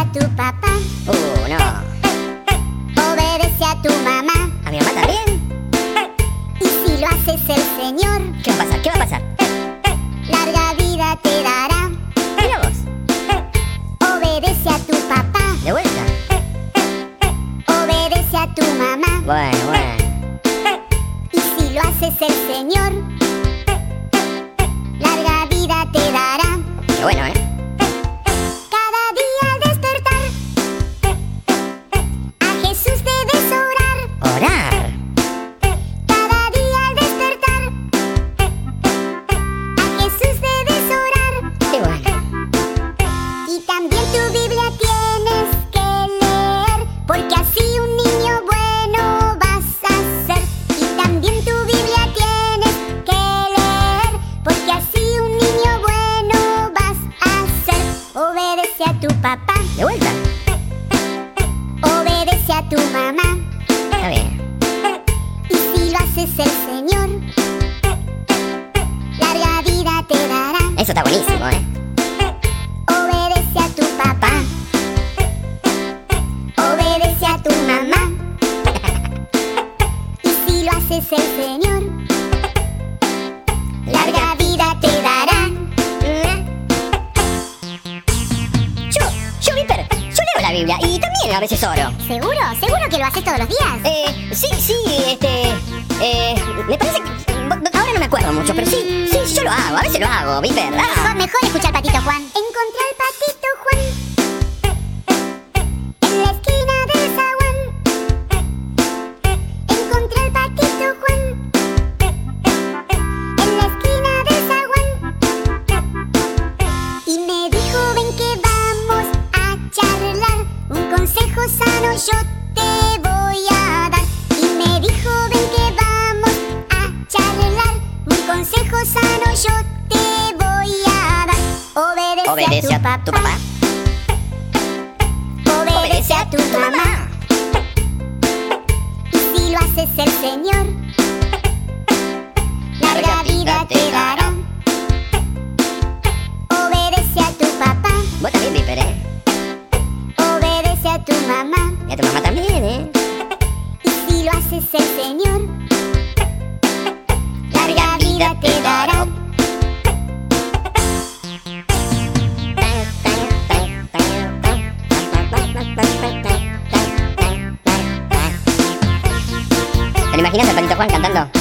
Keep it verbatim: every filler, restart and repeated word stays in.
a tu papá. Uh, no. Obedece a tu mamá. ¿A mi mamá también? Y si lo haces el Señor, ¿Qué va a pasar? ¿Qué va a pasar? larga vida te dará. Mira vos. Obedece a tu papá. De vuelta. Obedece a tu mamá. Bueno, bueno. Y si lo haces el Señor, larga vida te dará. Qué bueno, ¿eh? Cada día al despertar, a Jesús debes orar. Orar. Cada día al despertar, a Jesús debes orar. Qué bueno. Y también tu Biblia tienes que leer, porque así un niño bueno vas a ser. Y también tu Biblia tienes que leer, porque así un niño bueno vas a ser. Obedece a tu papá. De vuelta. Obedece a tu mamá. Está bien. Y si lo haces el Señor, larga vida te dará. Eso está buenísimo, ¿eh? Obedece a tu papá. Obedece a tu mamá. Y si lo haces el Señor, larga vida te dará. Yo, yo, Viper, yo leo la Biblia y también a veces oro. ¿Seguro? ¿Seguro que lo haces todos los días? Eh, sí, sí, este... Eh, me parece que... Ahora no me acuerdo mucho, pero sí, sí, yo lo hago, a veces lo hago, Viper. Ah. Mejor, mejor escuchar Patito Juan. Encontré al Patito Juan en la esquina del zaguán. Encontré al Patito Juan en la esquina del zaguán. Y me dijo, ven que vamos a charlar. Un consejo sano yo te voy a dar. Y me dijo, ven que vamos a charlar. Un consejo sano yo te voy a dar. Obedece, Obedece a tu papá. tu papá. Obedece a tu mamá. Y si lo haces el Señor, larga vida te dará. Obedece a tu papá. Vos también, Viper, ¿eh? Obedece a tu mamá. Y a tu mamá también, ¿eh? Y si lo haces el Señor, larga vida te dará. ¿Te lo imaginas al Patito Juan cantando?